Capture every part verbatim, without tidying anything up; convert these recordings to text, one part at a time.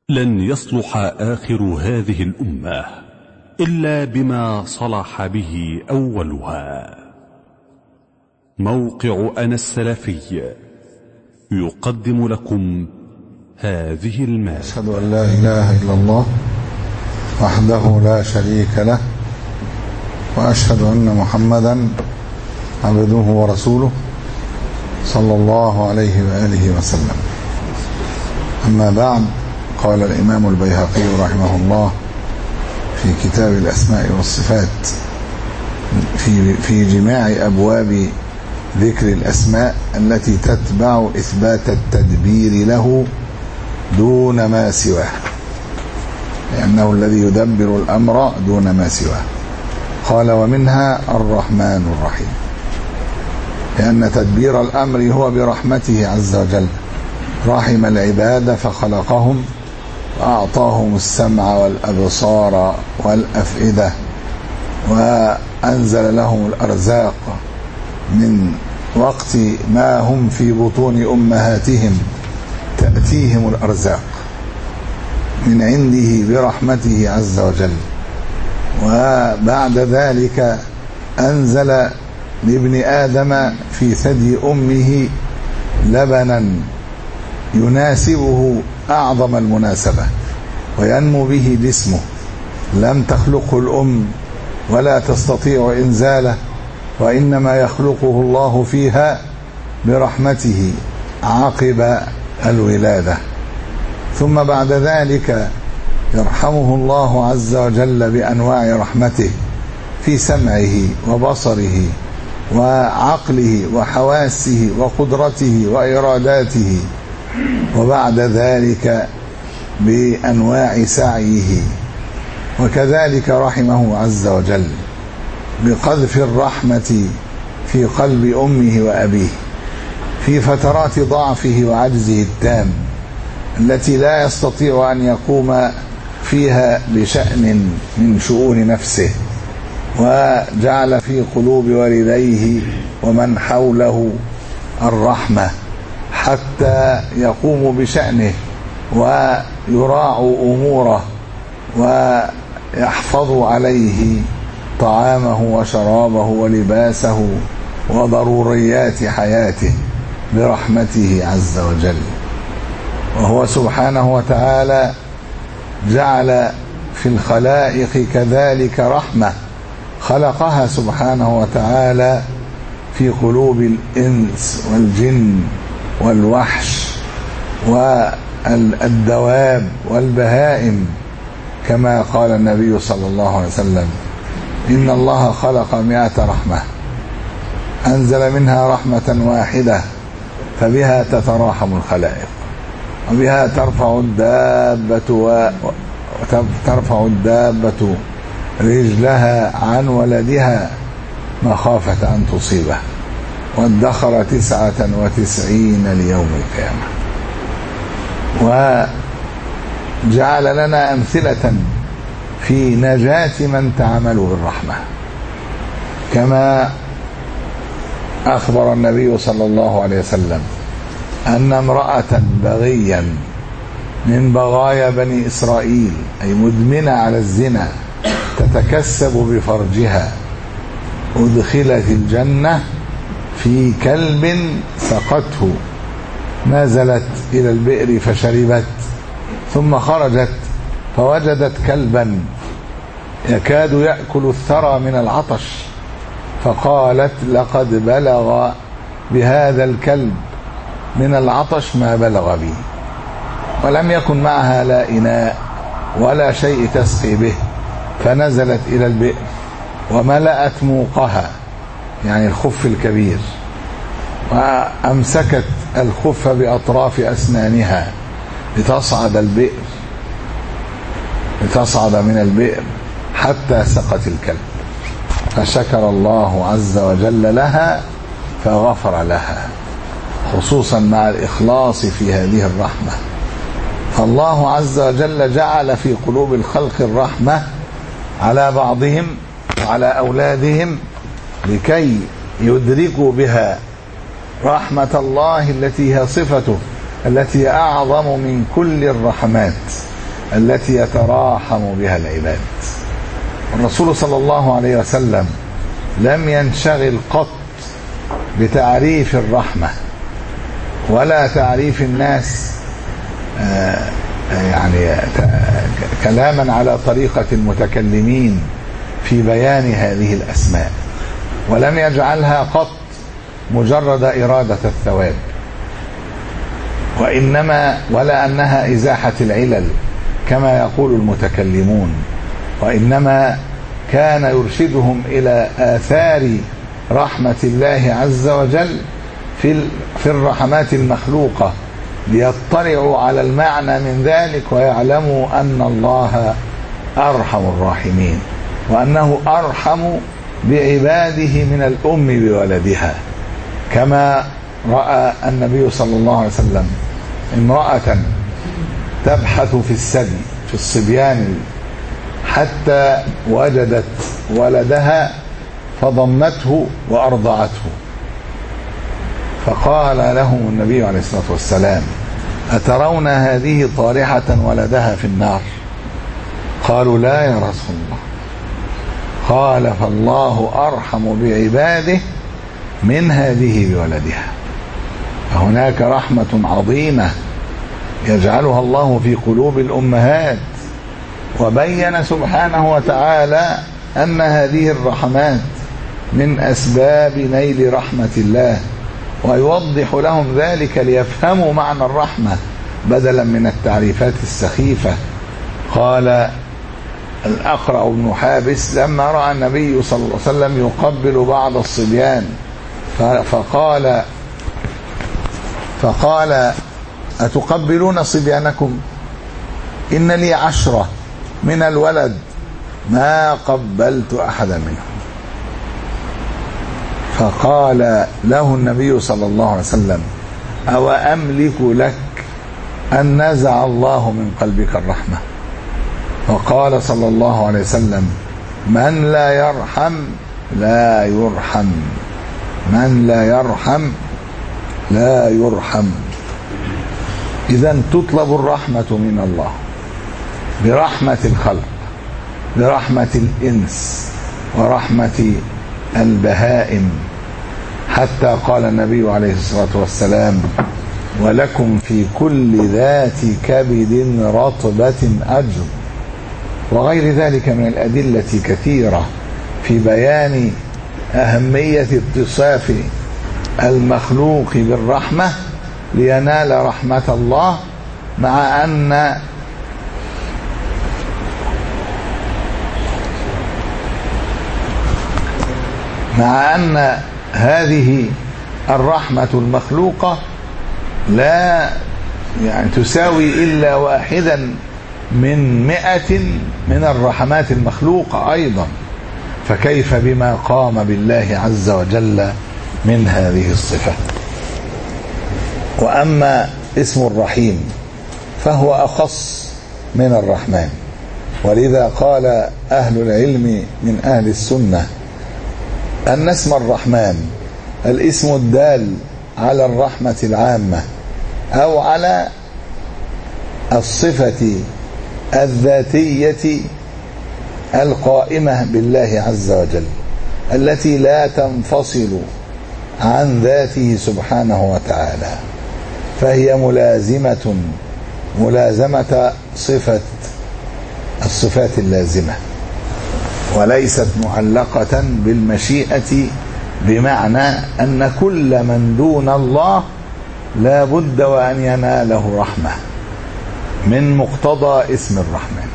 لن يصلح آخر هذه الأمة إلا بما صلح به أولها. موقع أنا السلفي يقدم لكم هذه المادة. أشهد أن لا إله إلا الله وحده لا شريك له، وأشهد أن محمدا عبده ورسوله صلى الله عليه وآله وسلم. أما بعد، قال الإمام البيهقي رحمه الله في كتاب الأسماء والصفات في في جماع أبواب ذكر الأسماء التي تتبع إثبات التدبير له دون ما سواه، لأنه الذي يدبر الأمر دون ما سواه. قال: ومنها الرحمن الرحيم، لأن تدبير الأمر هو برحمته عز وجل. رحم العباد فخلقهم وأعطاهم السمع والأبصار والأفئدة، وأنزل لهم الأرزاق من وقت ما هم في بطون أمهاتهم، تأتيهم الأرزاق من عنده برحمته عز وجل. وبعد ذلك أنزل لابن آدم في ثدي أمه لبنا يناسبه أعظم المناسبة وينمو به جسمه، لم تخلقه الأم ولا تستطيع إنزاله، وإنما يخلقه الله فيها برحمته عقب الولادة. ثم بعد ذلك يرحمه الله عز وجل بأنواع رحمته في سمعه وبصره وعقله وحواسه وقدرته وإراداته، وبعد ذلك بأنواع سعيه. وكذلك رحمه عز وجل بقذف الرحمة في قلب أمه وأبيه في فترات ضعفه وعجزه التام التي لا يستطيع أن يقوم فيها بشأن من شؤون نفسه، وجعل في قلوب والديه ومن حوله الرحمة حتى يقوموا بشأنه ويراعوا أموره ويحفظوا عليه طعامه وشرابه ولباسه وضروريات حياته برحمته عز وجل. وهو سبحانه وتعالى جعل في الخلائق كذلك رحمة، خلقها سبحانه وتعالى في قلوب الإنس والجن والوحش والدواب والبهائم، كما قال النبي صلى الله عليه وسلم: إن الله خلق مئة رحمة أنزل منها رحمة واحدة فبها تتراحم الخلائق، وبها ترفع الدابة وترفع الدابة رجلها عن ولدها مخافة أن تصيبه، وادخر تسعة وتسعين ليوم القيامة. وجعل لنا أمثلة في نجاة من تعاملوا بالرحمة، كما أخبر النبي صلى الله عليه وسلم أن امرأة بغيا من بغايا بني إسرائيل، أي مدمنة على الزنا، تتكسب بفرجها، أدخلت الجنة في كلب سقته، نزلت إلى البئر فشربت، ثم خرجت فوجدت كلبا يكاد يأكل الثرى من العطش، فقالت: لقد بلغ بهذا الكلب من العطش ما بلغ بي. ولم يكن معها لا إناء ولا شيء تسقي به، فنزلت إلى البئر وملأت موقها، يعني الخف الكبير، وأمسكت الخف بأطراف أسنانها لتصعد البئر لتصعد من البئر حتى سقت الكلب، فشكر الله عز وجل لها فغفر لها، خصوصا مع الإخلاص في هذه الرحمة. فالله عز وجل جعل في قلوب الخلق الرحمة على بعضهم وعلى أولادهم لكي يدركوا بها رحمة الله التي هي صفته، التي أعظم من كل الرحمات، التي يتراحم بها العباد. الرسول صلى الله عليه وسلم لم ينشغل قط بتعريف الرحمة ولا تعريف الناس يعني كلاما على طريقة المتكلمين في بيان هذه الأسماء، ولم يجعلها قط مجرد إرادة الثواب، وإنما ولا أنها إزاحة العلل كما يقول المتكلمون، وإنما كان يرشدهم إلى آثار رحمة الله عز وجل في في الرحمات المخلوقة ليطلعوا على المعنى من ذلك ويعلموا أن الله أرحم الراحمين، وأنه أرحم بعباده من الأم بولدها، كما رأى النبي صلى الله عليه وسلم امرأة تبحث في الثدي في الصبيان حتى وجدت ولدها فضمته وأرضعته، فقال لهم النبي عليه الصلاة والسلام: أترون هذه طارحة ولدها في النار؟ قالوا: لا يا رسول الله. قال: فالله أرحم بعباده من هذه بولدها. فهناك رحمة عظيمة يجعلها الله في قلوب الأمهات، وبين سبحانه وتعالى أن هذه الرحمات من أسباب نيل رحمة الله، ويوضح لهم ذلك ليفهموا معنى الرحمة بدلا من التعريفات السخيفة. قال الأقرع بن حابس لما رأى النبي صلى الله عليه وسلم يقبل بعض الصبيان فقال فقال أتقبلون صبيانكم؟ إن لي عشرة من الولد ما قبلت أحدا منهم. فقال له النبي صلى الله عليه وسلم: أو أملك لك أن نزع الله من قلبك الرحمة؟ وقال صلى الله عليه وسلم: من لا يرحم لا يرحم، من لا يرحم لا يرحم. إذن تطلب الرحمة من الله برحمة الخلق، برحمة الإنس، ورحمة البهائم، حتى قال النبي عليه الصلاة والسلام: ولكم في كل ذات كبد رطبة أجر، وغير ذلك من الأدلة كثيرة في بيان أهمية اتصاف المخلوق بالرحمة لينال رحمة الله، مع أن مع أن هذه الرحمة المخلوقة لا يعني تساوي إلا واحدا من مئة من الرحمات المخلوقة أيضا، فكيف بما قام بالله عز وجل من هذه الصفة. وأما اسم الرحيم فهو أخص من الرحمن، ولذا قال أهل العلم من أهل السنة أن اسم الرحمن الاسم الدال على الرحمة العامة أو على الصفة الذاتية القائمة بالله عز وجل التي لا تنفصل عن ذاته سبحانه وتعالى، فهي ملازمة ملازمة صفة الصفات اللازمة، وليست معلقة بالمشيئة، بمعنى أن كل من دون الله لا بد وأن يناله رحمة من مقتضى اسم الرحمن،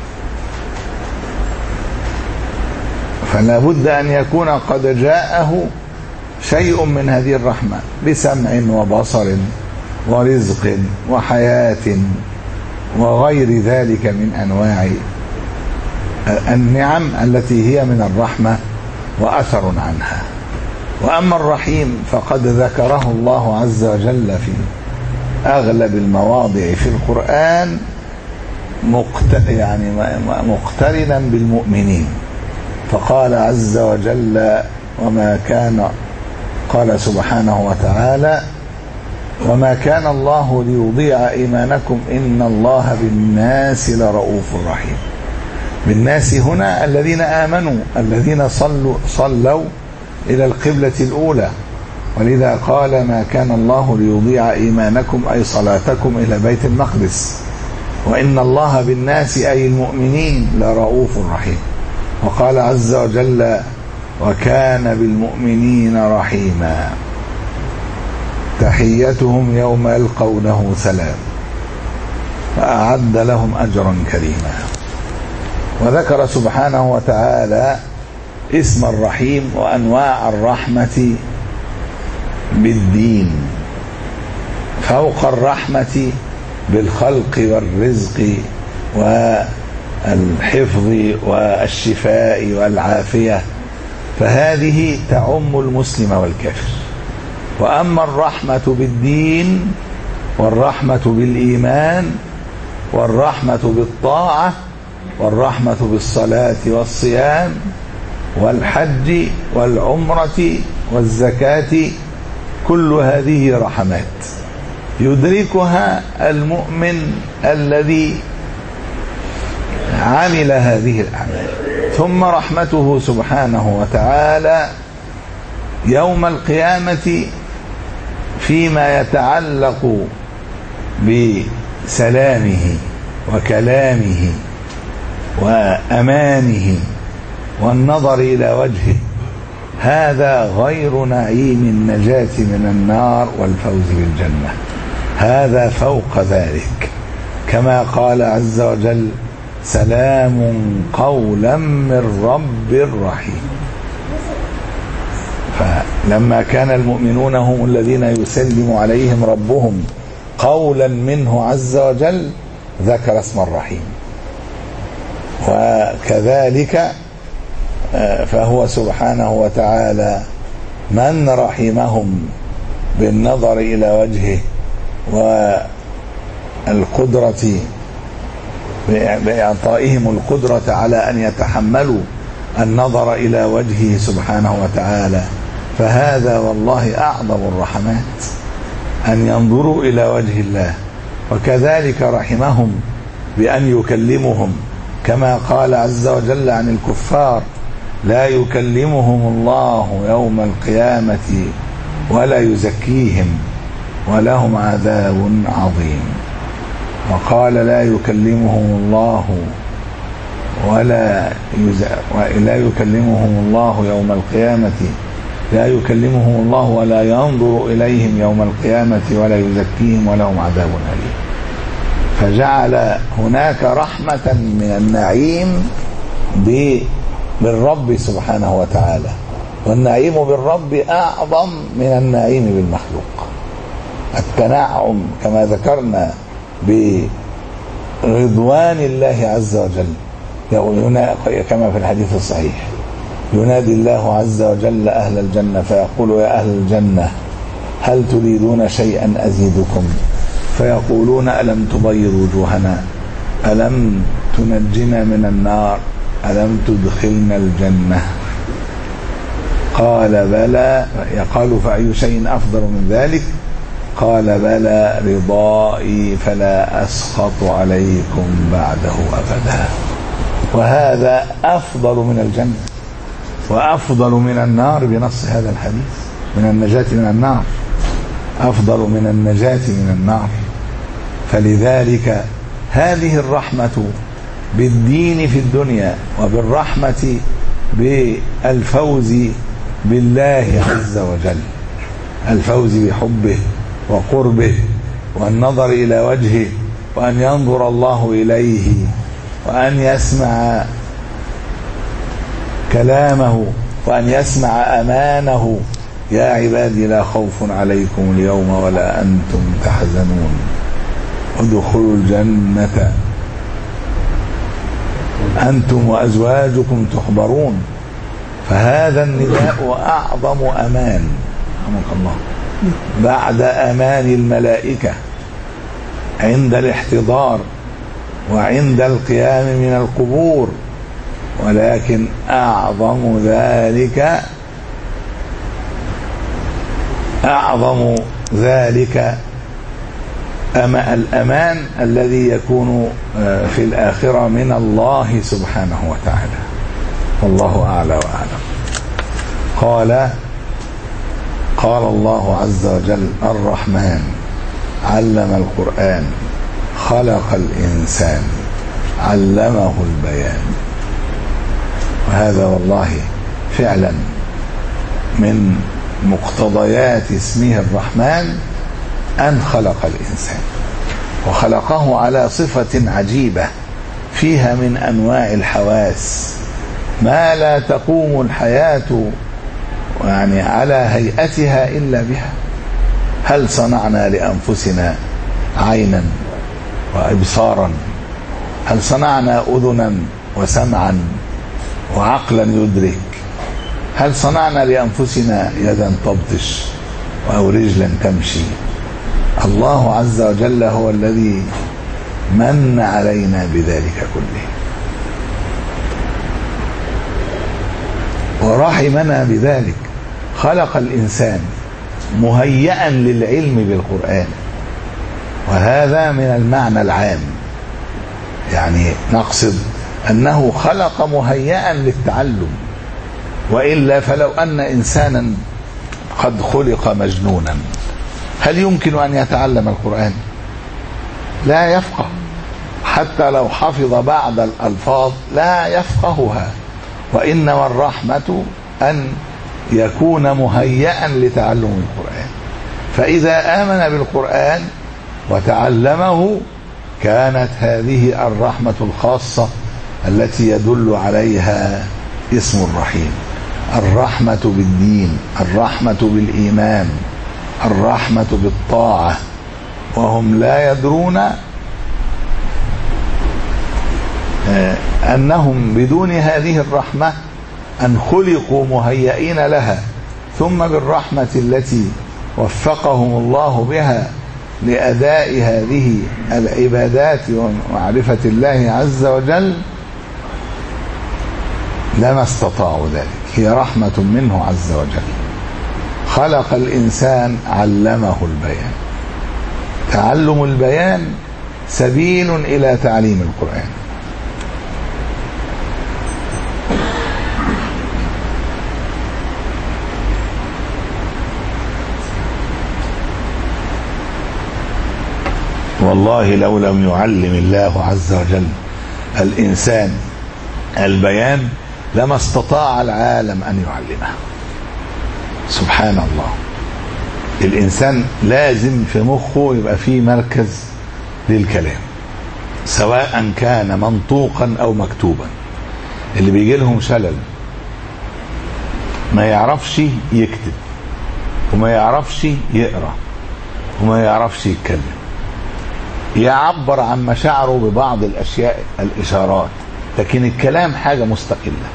فلا بد أن يكون قد جاءه شيء من هذه الرحمة بسمع وبصر ورزق وحياة وغير ذلك من أنواع النعم التي هي من الرحمة وأثر عنها. وأما الرحيم فقد ذكره الله عز وجل في أغلب المواضع في القرآن يعني مقترنا بالمؤمنين، فقال عز وجل: وما كان، قال سبحانه وتعالى: وما كان الله ليضيع إيمانكم إن الله بالناس لرؤوف رحيم. بالناس هنا الذين آمنوا، الذين صلوا صلوا إلى القبلة الأولى، ولذا قال ما كان الله ليضيع إيمانكم أي صلاتكم إلى بيت المقدس، وإن الله بالناس أي المؤمنين لرؤوف رحيم. وقال عز وجل وكان بالمؤمنين رحيما تحيتهم يوم يلقونه سلام وأعد لهم أجرا كريما. وذكر سبحانه وتعالى اسم الرحيم وأنواع الرحمة بالدين، فوق الرحمة بالخلق والرزق والحفظ والشفاء والعافية، فهذه تعم المسلم والكافر. وأما الرحمة بالدين والرحمة بالإيمان والرحمة بالطاعة والرحمة بالصلاة والصيام والحج والعمرة والزكاة، كل هذه رحمات يدركها المؤمن الذي عمل هذه الأعمال. ثم رحمته سبحانه وتعالى يوم القيامة فيما يتعلق بسلامه وكلامه وأمانه والنظر إلى وجهه، هذا غير نعيم النجاة من النار والفوز بالجنة، هذا فوق ذلك، كما قال عز وجل سلام قولا من رب رحيم. فلما كان المؤمنون هم الذين يسلم عليهم ربهم قولا منه عز وجل ذكر اسم الرحيم، وكذلك فهو سبحانه وتعالى من رحمهم بالنظر إلى وجهه والقدرة بإعطائهم القدرة على أن يتحملوا النظر إلى وجهه سبحانه وتعالى. فهذا والله أعظم الرحمات أن ينظروا إلى وجه الله. وكذلك رحمهم بأن يكلمهم، كما قال عز وجل عن الكفار لا يكلمهم الله يوم القيامة ولا يزكيهم ولهم عذاب عظيم. وقال لا يكلمهم الله ولا لا يكلمهم الله يوم القيامة لا يكلمهم الله ولا ينظر إليهم يوم القيامة ولا يزكيهم ولهم عذاب أليم. فجعل هناك رحمة من النعيم بالرب سبحانه وتعالى، والنعيم بالرب أعظم من النعيم بالمخلوق. التنعم كما ذكرنا برضوان الله عز وجل، كما في الحديث الصحيح ينادي الله عز وجل أهل الجنة فيقول يا أهل الجنة هل تريدون شيئا أزيدكم؟ فيقولون ألم تبيض وجوهنا، ألم تنجنا من النار، ألم تدخلنا الجنة؟ قال بلى. يقال فأي شيء أفضل من ذلك؟ قال بلى رضائي فلا أسخط عليكم بعده أبدا. وهذا أفضل من الجنة وأفضل من النار بنص هذا الحديث، من النجاة من النار، أفضل من النجاة من النار. فلذلك هذه الرحمة بالدين في الدنيا وبالرحمة بالفوز بالله عز وجل، الفوز بحبه وقربه والنظر إلى وجهه وأن ينظر الله إليه وأن يسمع كلامه وأن يسمع أمانه. يا عبادي لا خوف عليكم اليوم ولا أنتم تحزنون ادخلوا الجنة أنتم وأزواجكم تحبرون. فهذا النداء أعظم أمان رحمك الله بعد أمان الملائكة عند الاحتضار وعند القيام من القبور، ولكن أعظم ذلك أعظم ذلك أما الأمان الذي يكون في الآخرة من الله سبحانه وتعالى. والله أعلى وأعلم. قال قال الله عز وجل: الرحمن علم القرآن خلق الإنسان علمه البيان. وهذا والله فعلا من مقتضيات اسمه الرحمن أن خلق الإنسان، وخلقه على صفة عجيبة فيها من أنواع الحواس ما لا تقوم الحياة يعني على هيئتها إلا بها. هل صنعنا لأنفسنا عينا وإبصارا؟ هل صنعنا أذنا وسمعا وعقلا يدرك؟ هل صنعنا لأنفسنا يدا تبطش أو رجلا تمشي؟ الله عز وجل هو الذي من علينا بذلك كله، ورحمنا بذلك. خلق الإنسان مهيئا للعلم بالقرآن، وهذا من المعنى العام، يعني نقصد أنه خلق مهيئا للتعلم، وإلا فلو أن إنسانا قد خلق مجنونا هل يمكن أن يتعلم القرآن؟ لا يفقه، حتى لو حفظ بعض الألفاظ لا يفقهها. وإنما الرحمة أن يكون مهيئا لتعلم القرآن، فإذا آمن بالقرآن وتعلمه كانت هذه الرحمة الخاصة التي يدل عليها اسم الرحيم: الرحمة بالدين، الرحمة بالإيمان، الرحمة بالطاعة، وهم لا يدرون أنهم بدون هذه الرحمة أن خلقوا مهيئين لها، ثم بالرحمة التي وفقهم الله بها لأداء هذه العبادات ومعرفة الله عز وجل لما استطاعوا ذلك. هي رحمة منه عز وجل. خلق الإنسان علمه البيان. تعلم البيان سبيل إلى تعليم القرآن. والله لو لم يعلم الله عز وجل الإنسان البيان لما استطاع العالم أن يعلمه. سبحان الله. الإنسان لازم في مخه يبقى فيه مركز للكلام، سواء كان منطوقا أو مكتوبا. اللي بيجي لهم شلل ما يعرفش يكتب، وما يعرفش يقرأ، وما يعرفش يتكلم، يعبر عن مشاعره ببعض الأشياء الإشارات، لكن الكلام حاجة مستقلة.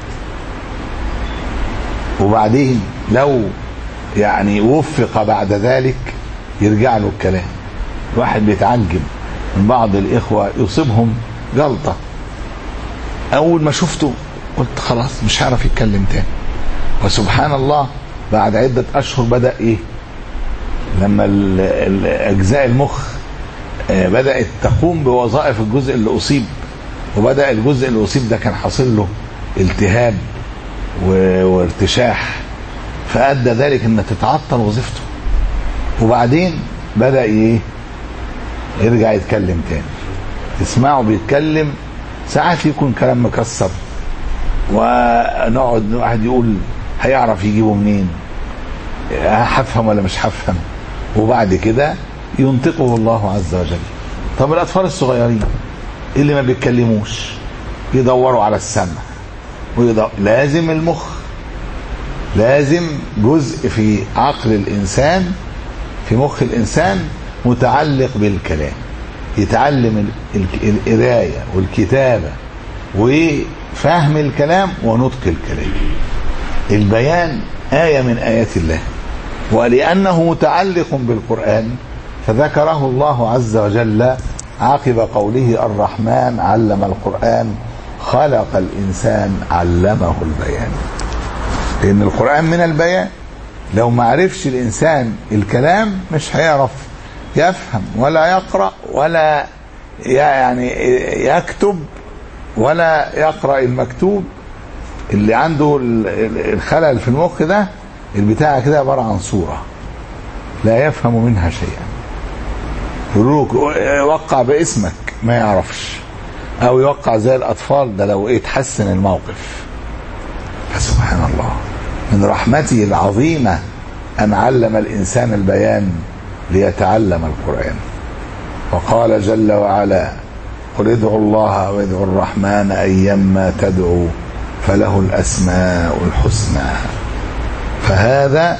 وبعدين لو يعني وفق بعد ذلك يرجع له الكلام. الواحد بيتعجب من بعض الإخوة يصيبهم جلطة، أول ما شفته قلت خلاص مش هعرف يتكلم تاني، وسبحان الله بعد عدة أشهر بدأ إيه؟ لما الأجزاء المخ بدأت تقوم بوظائف الجزء اللي أصيب، وبدأ الجزء اللي أصيب ده كان حاصل له التهاب وارتشاح، فأدى ذلك أن تتعطل وظيفته، وبعدين بدأ إيه؟ يرجع يتكلم تاني. تسمعه بيتكلم ساعات يكون كلام مكسر، ونقعد واحد يقول هيعرف يجيبه منين، هفهم ولا مش هفهم، وبعد كده ينطقه الله عز وجل. طب الأطفال الصغيرين اللي ما بيتكلموش يدوروا على السمع، ويدور. لازم المخ، لازم جزء في عقل الإنسان، في مخ الإنسان متعلق بالكلام، يتعلم القراية والكتابة وفهم الكلام ونطق الكلام. البيان آية من آيات الله، ولأنه متعلق بالقرآن فذكره الله عز وجل عقب قوله: الرحمن علم القرآن خلق الإنسان علمه البيان. لأن القرآن من البيان. لو ما عرفش الإنسان الكلام مش هيعرف يفهم ولا يقرأ ولا يعني يكتب ولا يقرأ المكتوب. اللي عنده الخلل في المخ ده البتاع كده عبارة عن صورة لا يفهم منها شيئا. يوقع باسمك ما يعرفش، او يوقع زي الاطفال ده لو ايه تحسن الموقف. فسبحان الله من رحمته العظيمة ان علم الانسان البيان ليتعلم القرآن. وقال جل وعلا قل ادعوا الله او ادعوا الرحمن ايما تدعوا فله الاسماء الحسنى. فهذا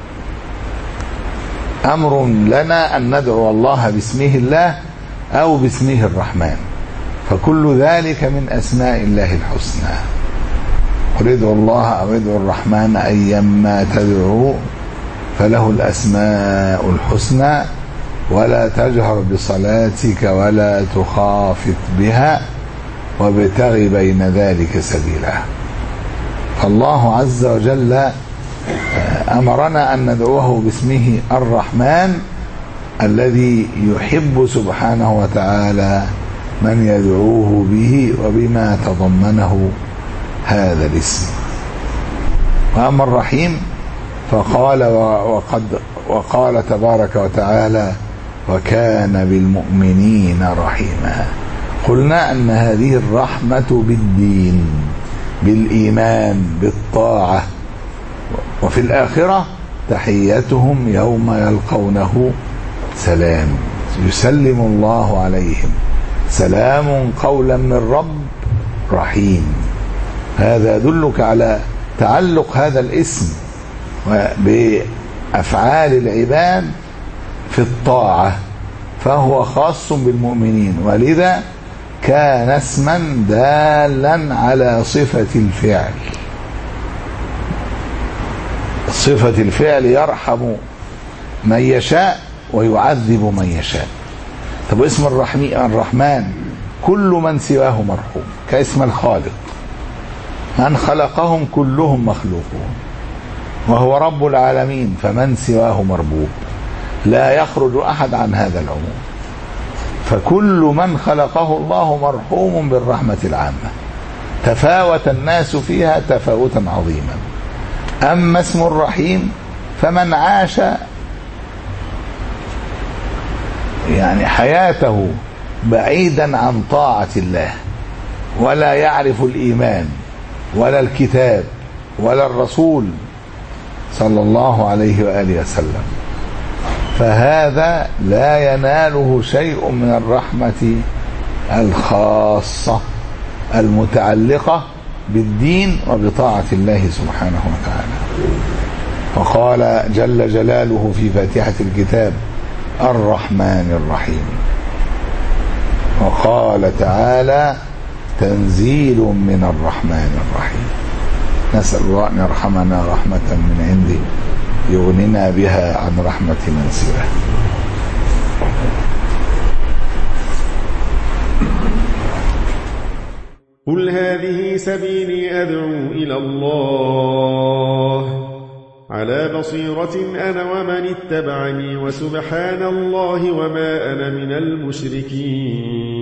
امر لنا ان ندعو الله باسمه الله او باسمه الرحمن، فكل ذلك من اسماء الله الحسنى. قل ادعوا الله او ادعوا الرحمن ايما تدعوا فله الاسماء الحسنى ولا تجهر بصلاتك ولا تخافت بها وابتغ بين ذلك سبيلا. فالله عز وجل أمرنا أن ندعوه باسمه الرحمن الذي يحب سبحانه وتعالى من يدعوه به وبما تضمنه هذا الاسم. وأما الرحيم فقال وقد وقال تبارك وتعالى وكان بالمؤمنين رحيما. قلنا أن هذه الرحمة بالدين بالإيمان بالطاعة. وفي الآخرة تحيتهم يوم يلقونه سلام، يسلم الله عليهم سلام قولا من رب رحيم. هذا يدلك على تعلق هذا الاسم بأفعال العباد في الطاعة، فهو خاص بالمؤمنين، ولذا كان اسما دالا على صفة الفعل. صفة الفعل يرحم من يشاء ويعذب من يشاء. طب اسم الرحمن كل من سواه مرحوم، كاسم الخالق من خلقهم كلهم مخلوقون، وهو رب العالمين فمن سواه مربوب، لا يخرج أحد عن هذا العموم. فكل من خلقه الله مرحوم بالرحمة العامة، تفاوت الناس فيها تفاوتا عظيما. أما اسم الرحيم فمن عاش يعني حياته بعيدا عن طاعة الله ولا يعرف الإيمان ولا الكتاب ولا الرسول صلى الله عليه وآله وسلم، فهذا لا يناله شيء من الرحمة الخاصة المتعلقة بالدين وبطاعة الله سبحانه وتعالى. وقال جل جلاله في فاتحة الكتاب الرحمن الرحيم. وقال تعالى تنزيل من الرحمن الرحيم. نسأل الله أن يرحمنا رحمة من عنده يغننا بها عن رحمة من سواه. قل هذه سبيلي أدعو إلى الله على بصيرة أنا ومن اتبعني وسبحان الله وما أنا من المشركين.